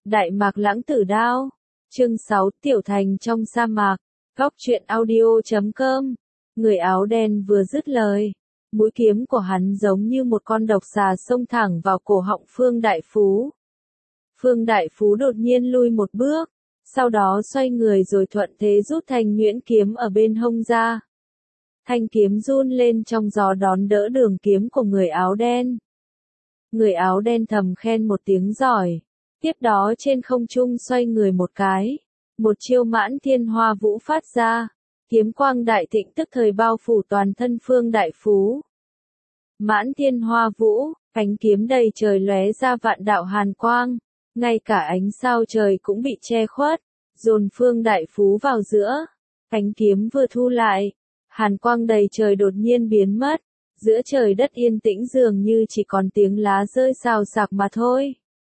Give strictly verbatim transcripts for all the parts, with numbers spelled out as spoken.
Đại Mạc Lãng Tử Đao. Chương sáu, Tiểu Thành trong sa mạc. Góc truyện audio chấm com. Người áo đen vừa dứt lời, mũi kiếm của hắn giống như một con độc xà xông thẳng vào cổ họng Phương Đại Phú. Phương Đại Phú đột nhiên lui một bước, sau đó xoay người rồi thuận thế rút thanh nhuyễn kiếm ở bên hông ra. Thanh kiếm run lên trong gió đón đỡ đường kiếm của người áo đen. Người áo đen thầm khen một tiếng giỏi, tiếp đó trên không trung xoay người một cái, một chiêu Mãn Thiên Hoa Vũ phát ra, kiếm quang đại thịnh tức thời bao phủ toàn thân Phương Đại Phú. Mãn Thiên Hoa Vũ, ánh kiếm đầy trời lóe ra vạn đạo hàn quang, ngay cả ánh sao trời cũng bị che khuất, dồn Phương Đại Phú vào giữa. Ánh kiếm vừa thu lại, hàn quang đầy trời đột nhiên biến mất, giữa trời đất yên tĩnh dường như chỉ còn tiếng lá rơi xào xạc mà thôi.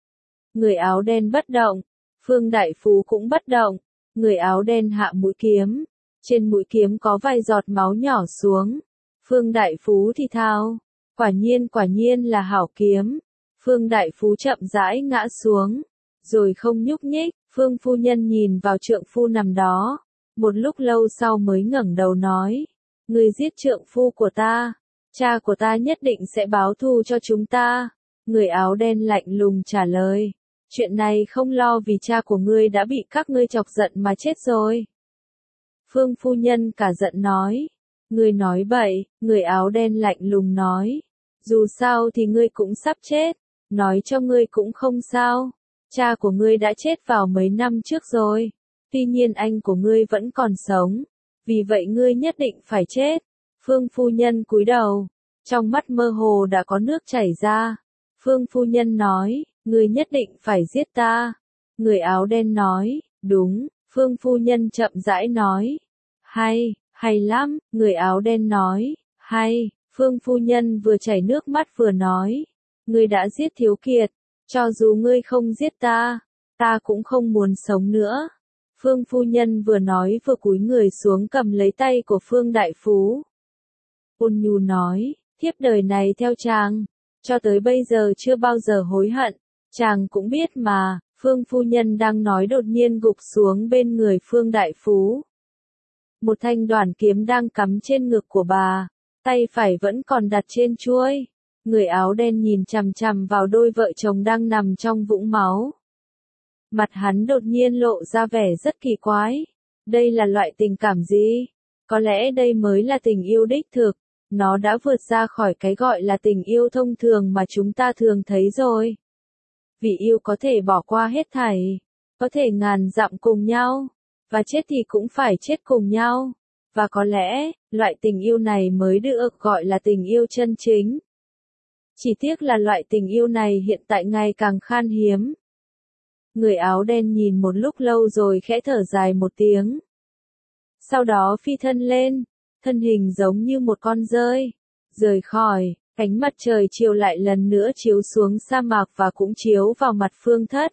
Người áo đen bất động, Phương Đại Phú cũng bất động, người áo đen hạ mũi kiếm, trên mũi kiếm có vài giọt máu nhỏ xuống. Phương Đại Phú thì thào, quả nhiên quả nhiên là hảo kiếm. Phương Đại Phú chậm rãi ngã xuống, rồi không nhúc nhích. Phương phu nhân nhìn vào trượng phu nằm đó, một lúc lâu sau mới ngẩng đầu nói, người giết trượng phu của ta, cha của ta nhất định sẽ báo thù cho chúng ta. Người áo đen lạnh lùng trả lời, chuyện này không lo vì cha của ngươi đã bị các ngươi chọc giận mà chết rồi. Phương phu nhân cả giận nói, ngươi nói bậy. Người áo đen lạnh lùng nói, dù sao thì ngươi cũng sắp chết, nói cho ngươi cũng không sao, cha của ngươi đã chết vào mấy năm trước rồi, tuy nhiên anh của ngươi vẫn còn sống, vì vậy ngươi nhất định phải chết. Phương phu nhân cúi đầu, trong mắt mơ hồ đã có nước chảy ra. Phương phu nhân nói, ngươi nhất định phải giết ta. Người áo đen nói, đúng. Phương phu nhân chậm rãi nói, hay, hay lắm. Người áo đen nói, hay. Phương phu nhân vừa chảy nước mắt vừa nói, ngươi đã giết Thiếu Kiệt, cho dù ngươi không giết ta, ta cũng không muốn sống nữa. Phương phu nhân vừa nói vừa cúi người xuống cầm lấy tay của Phương Đại Phú. Ôn nhu nói, thiếp đời này theo chàng, cho tới bây giờ chưa bao giờ hối hận, chàng cũng biết mà. Phương phu nhân đang nói đột nhiên gục xuống bên người Phương Đại Phú. Một thanh đoản kiếm đang cắm trên ngực của bà, tay phải vẫn còn đặt trên chuôi. Người áo đen nhìn chằm chằm vào đôi vợ chồng đang nằm trong vũng máu. Mặt hắn đột nhiên lộ ra vẻ rất kỳ quái. Đây là loại tình cảm gì? Có lẽ đây mới là tình yêu đích thực. Nó đã vượt ra khỏi cái gọi là tình yêu thông thường mà chúng ta thường thấy rồi. Vì yêu có thể bỏ qua hết thảy, có thể ngàn dặm cùng nhau, và chết thì cũng phải chết cùng nhau. Và có lẽ, loại tình yêu này mới được gọi là tình yêu chân chính. Chỉ tiếc là loại tình yêu này hiện tại ngày càng khan hiếm. Người áo đen nhìn một lúc lâu rồi khẽ thở dài một tiếng. Sau đó phi thân lên, thân hình giống như một con dơi, rời khỏi. Ánh mặt trời chiều lại lần nữa chiếu xuống sa mạc và cũng chiếu vào mặt Phương Thất.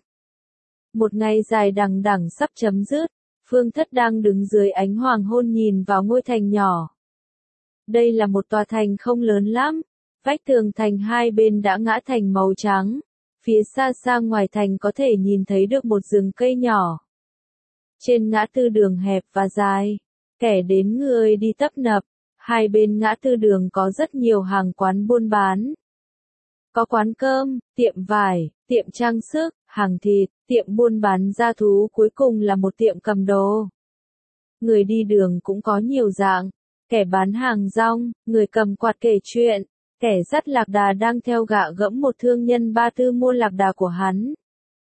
Một ngày dài đằng đẵng sắp chấm dứt, Phương Thất đang đứng dưới ánh hoàng hôn nhìn vào ngôi thành nhỏ. Đây là một tòa thành không lớn lắm, vách tường thành hai bên đã ngã thành màu trắng, phía xa xa ngoài thành có thể nhìn thấy được một rừng cây nhỏ. Trên ngã tư đường hẹp và dài, kẻ đến người đi tấp nập. Hai bên ngã tư đường có rất nhiều hàng quán buôn bán. Có quán cơm, tiệm vải, tiệm trang sức, hàng thịt, tiệm buôn bán gia thú, cuối cùng là một tiệm cầm đồ. Người đi đường cũng có nhiều dạng, kẻ bán hàng rong, người cầm quạt kể chuyện, kẻ dắt lạc đà đang theo gạ gẫm một thương nhân Ba Tư mua lạc đà của hắn.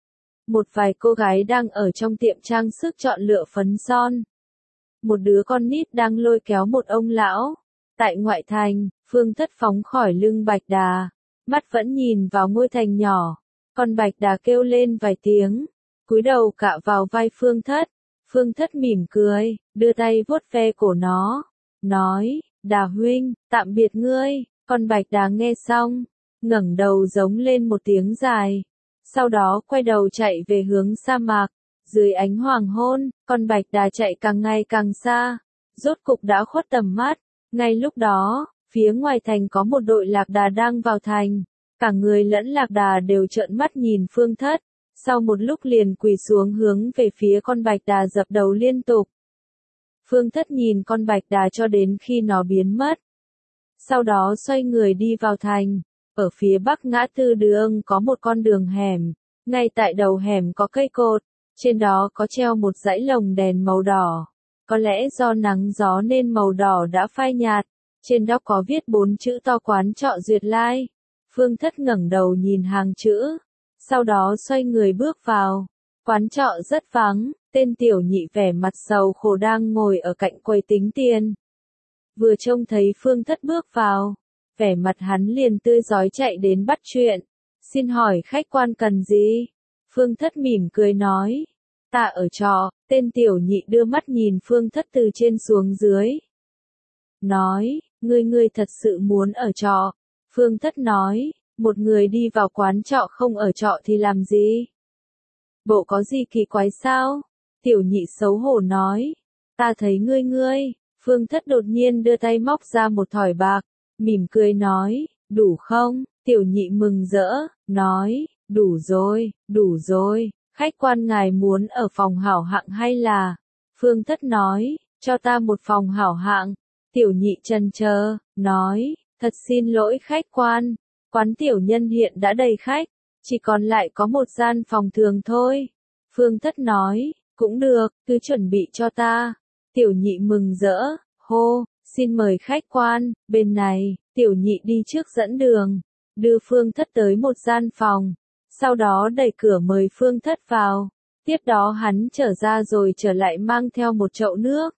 Một vài cô gái đang ở trong tiệm trang sức chọn lựa phấn son. Một đứa con nít đang lôi kéo một ông lão. Tại ngoại thành, Phương Thất phóng khỏi lưng Bạch Đà, mắt vẫn nhìn vào ngôi thành nhỏ. Con Bạch Đà kêu lên vài tiếng, cúi đầu cạ vào vai Phương Thất. Phương Thất mỉm cười, đưa tay vuốt ve cổ nó, nói, Đà huynh, tạm biệt ngươi. Con Bạch Đà nghe xong, ngẩng đầu giống lên một tiếng dài, sau đó quay đầu chạy về hướng sa mạc. Dưới ánh hoàng hôn, con Bạch Đà chạy càng ngày càng xa, rốt cục đã khuất tầm mắt. Ngay lúc đó, phía ngoài thành có một đội lạc đà đang vào thành, cả người lẫn lạc đà đều trợn mắt nhìn Phương Thất. Sau một lúc liền quỳ xuống hướng về phía con bạch đà dập đầu liên tục. Phương Thất nhìn con bạch đà cho đến khi nó biến mất. Sau đó xoay người đi vào thành. Ở phía bắc ngã tư đường có một con đường hẻm. Ngay tại đầu hẻm có cây cột. Trên đó có treo một dãy lồng đèn màu đỏ. Có lẽ do nắng gió nên màu đỏ đã phai nhạt. Trên đó có viết bốn chữ to quán trọ Duyệt Lai. Phương Thất ngẩng đầu nhìn hàng chữ. Sau đó xoay người bước vào. Quán trọ rất vắng. Tên tiểu nhị vẻ mặt sầu khổ đang ngồi ở cạnh quầy tính tiền. Vừa trông thấy Phương Thất bước vào, vẻ mặt hắn liền tươi rói chạy đến bắt chuyện. Xin hỏi khách quan cần gì? Phương Thất mỉm cười nói. Ta ở trọ. Tên tiểu nhị đưa mắt nhìn Phương Thất từ trên xuống dưới. Nói, ngươi ngươi thật sự muốn ở trọ. Phương Thất nói, một người đi vào quán trọ không ở trọ thì làm gì? Bộ có gì kỳ quái sao? Tiểu nhị xấu hổ nói, ta thấy ngươi ngươi. Phương Thất đột nhiên đưa tay móc ra một thỏi bạc, mỉm cười nói, đủ không? Tiểu nhị mừng rỡ, nói, đủ rồi, đủ rồi, khách quan ngài muốn ở phòng hảo hạng hay là? Phương Thất nói, cho ta một phòng hảo hạng. Tiểu nhị chần chờ, nói, thật xin lỗi khách quan, quán tiểu nhân hiện đã đầy khách, chỉ còn lại có một gian phòng thường thôi. Phương Thất nói, cũng được, cứ chuẩn bị cho ta. Tiểu nhị mừng rỡ, hô, xin mời khách quan, bên này. Tiểu nhị đi trước dẫn đường, đưa Phương Thất tới một gian phòng, sau đó đẩy cửa mời Phương Thất vào. Tiếp đó hắn trở ra rồi trở lại mang theo một chậu nước.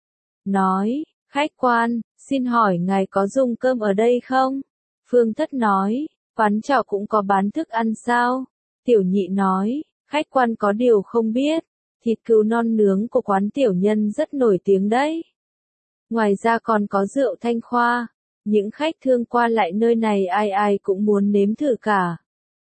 Nói, khách quan, xin hỏi ngài có dùng cơm ở đây không? Phương Thất nói, quán trọ cũng có bán thức ăn sao? Tiểu nhị nói, khách quan có điều không biết, thịt cừu non nướng của quán tiểu nhân rất nổi tiếng đấy. Ngoài ra còn có rượu Thanh Khoa, những khách thương qua lại nơi này ai ai cũng muốn nếm thử cả.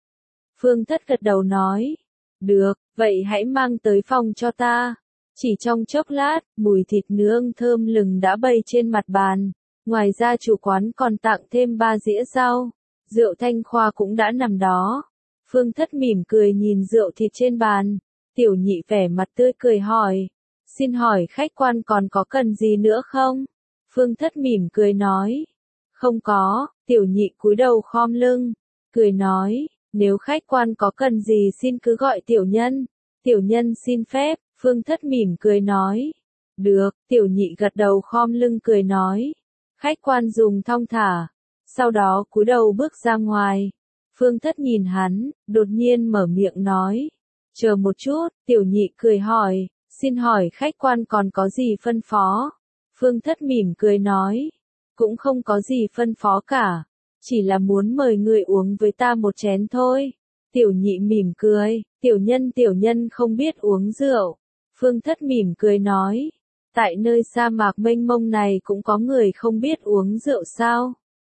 Phương Thất gật đầu nói, được, vậy hãy mang tới phòng cho ta. Chỉ trong chốc lát, mùi thịt nướng thơm lừng đã bay trên mặt bàn. Ngoài ra chủ quán còn tặng thêm ba dĩa rau. Rượu Thanh Khoa cũng đã nằm đó. Phương Thất mỉm cười nhìn rượu thịt trên bàn. Tiểu nhị vẻ mặt tươi cười hỏi. Xin hỏi khách quan còn có cần gì nữa không? Phương Thất mỉm cười nói. Không có. Tiểu nhị cúi đầu khom lưng. Cười nói. Nếu khách quan có cần gì xin cứ gọi tiểu nhân. Tiểu nhân xin phép. Phương Thất mỉm cười nói. Được. Tiểu nhị gật đầu khom lưng cười nói. Khách quan dùng thong thả. Sau đó cúi đầu bước ra ngoài. Phương Thất nhìn hắn, đột nhiên mở miệng nói. Chờ một chút, tiểu nhị cười hỏi. Xin hỏi khách quan còn có gì phân phó? Phương Thất mỉm cười nói. Cũng không có gì phân phó cả. Chỉ là muốn mời người uống với ta một chén thôi. Tiểu nhị mỉm cười. Tiểu nhân tiểu nhân không biết uống rượu. Phương Thất mỉm cười nói. Tại nơi sa mạc mênh mông này cũng có người không biết uống rượu sao?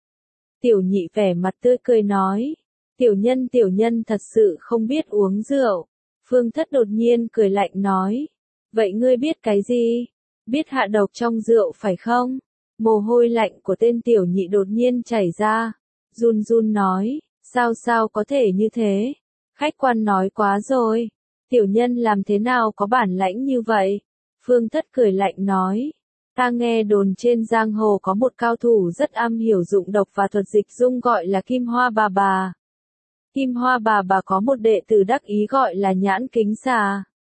Tiểu nhị vẻ mặt tươi cười nói. Tiểu nhân tiểu nhân thật sự không biết uống rượu. Phương Thất đột nhiên cười lạnh nói. Vậy ngươi biết cái gì? Biết hạ độc trong rượu phải không? Mồ hôi lạnh của tên tiểu nhị đột nhiên chảy ra. Run run nói. Sao sao có thể như thế? Khách quan nói quá rồi. Tiểu nhân làm thế nào có bản lãnh như vậy? Phương Thất cười lạnh nói. Ta nghe đồn trên giang hồ có một cao thủ rất am hiểu dụng độc và thuật dịch dung gọi là Kim Hoa Bà Bà. Kim Hoa Bà Bà có một đệ tử đắc ý gọi là Nhãn Kính Xà.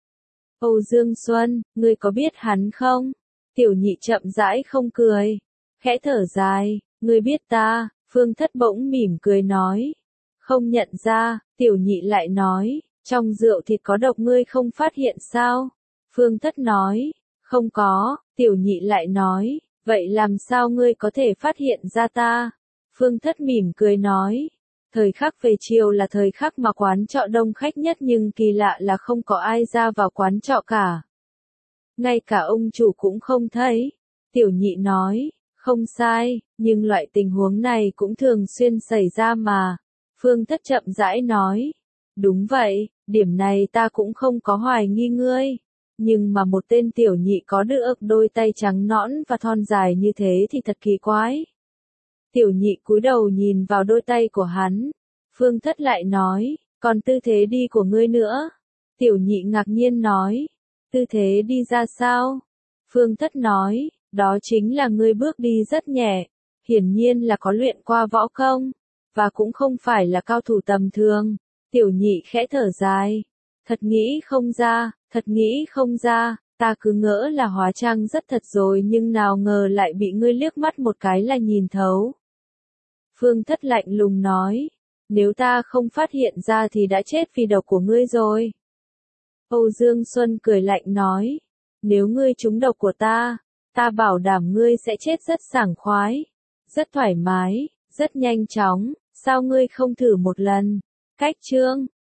Âu Dương Xuân, ngươi có biết hắn không? Tiểu nhị chậm rãi không cười. Khẽ thở dài, ngươi biết ta? Phương Thất bỗng mỉm cười nói. Không nhận ra, tiểu nhị lại nói. Trong rượu thịt có độc ngươi không phát hiện sao? Phương Thất nói. Không có, tiểu nhị lại nói. Vậy làm sao ngươi có thể phát hiện ra ta? Phương Thất mỉm cười nói. Thời khắc về chiều là thời khắc mà quán trọ đông khách nhất nhưng kỳ lạ là không có ai ra vào quán trọ cả. Ngay cả ông chủ cũng không thấy. Tiểu nhị nói, không sai, nhưng loại tình huống này cũng thường xuyên xảy ra mà. Phương Thất chậm rãi nói. Đúng vậy, điểm này ta cũng không có hoài nghi ngươi. Nhưng mà một tên tiểu nhị có được đôi tay trắng nõn và thon dài như thế thì thật kỳ quái. Tiểu nhị cúi đầu nhìn vào đôi tay của hắn. Phương Thất lại nói, Còn tư thế đi của ngươi nữa. Tiểu nhị ngạc nhiên nói. Tư thế đi ra sao? Phương Thất nói, đó chính là ngươi bước đi rất nhẹ, hiển nhiên là có luyện qua võ công, và cũng không phải là cao thủ tầm thường. Tiểu nhị khẽ thở dài, thật nghĩ không ra, thật nghĩ không ra, ta cứ ngỡ là hóa trang rất thật rồi nhưng nào ngờ lại bị ngươi liếc mắt một cái là nhìn thấu. Phương Thất lạnh lùng nói, nếu ta không phát hiện ra thì đã chết vì độc của ngươi rồi. Âu Dương Xuân cười lạnh nói, nếu ngươi trúng độc của ta, ta bảo đảm ngươi sẽ chết rất sảng khoái, rất thoải mái, rất nhanh chóng, sao ngươi không thử một lần? Cách chương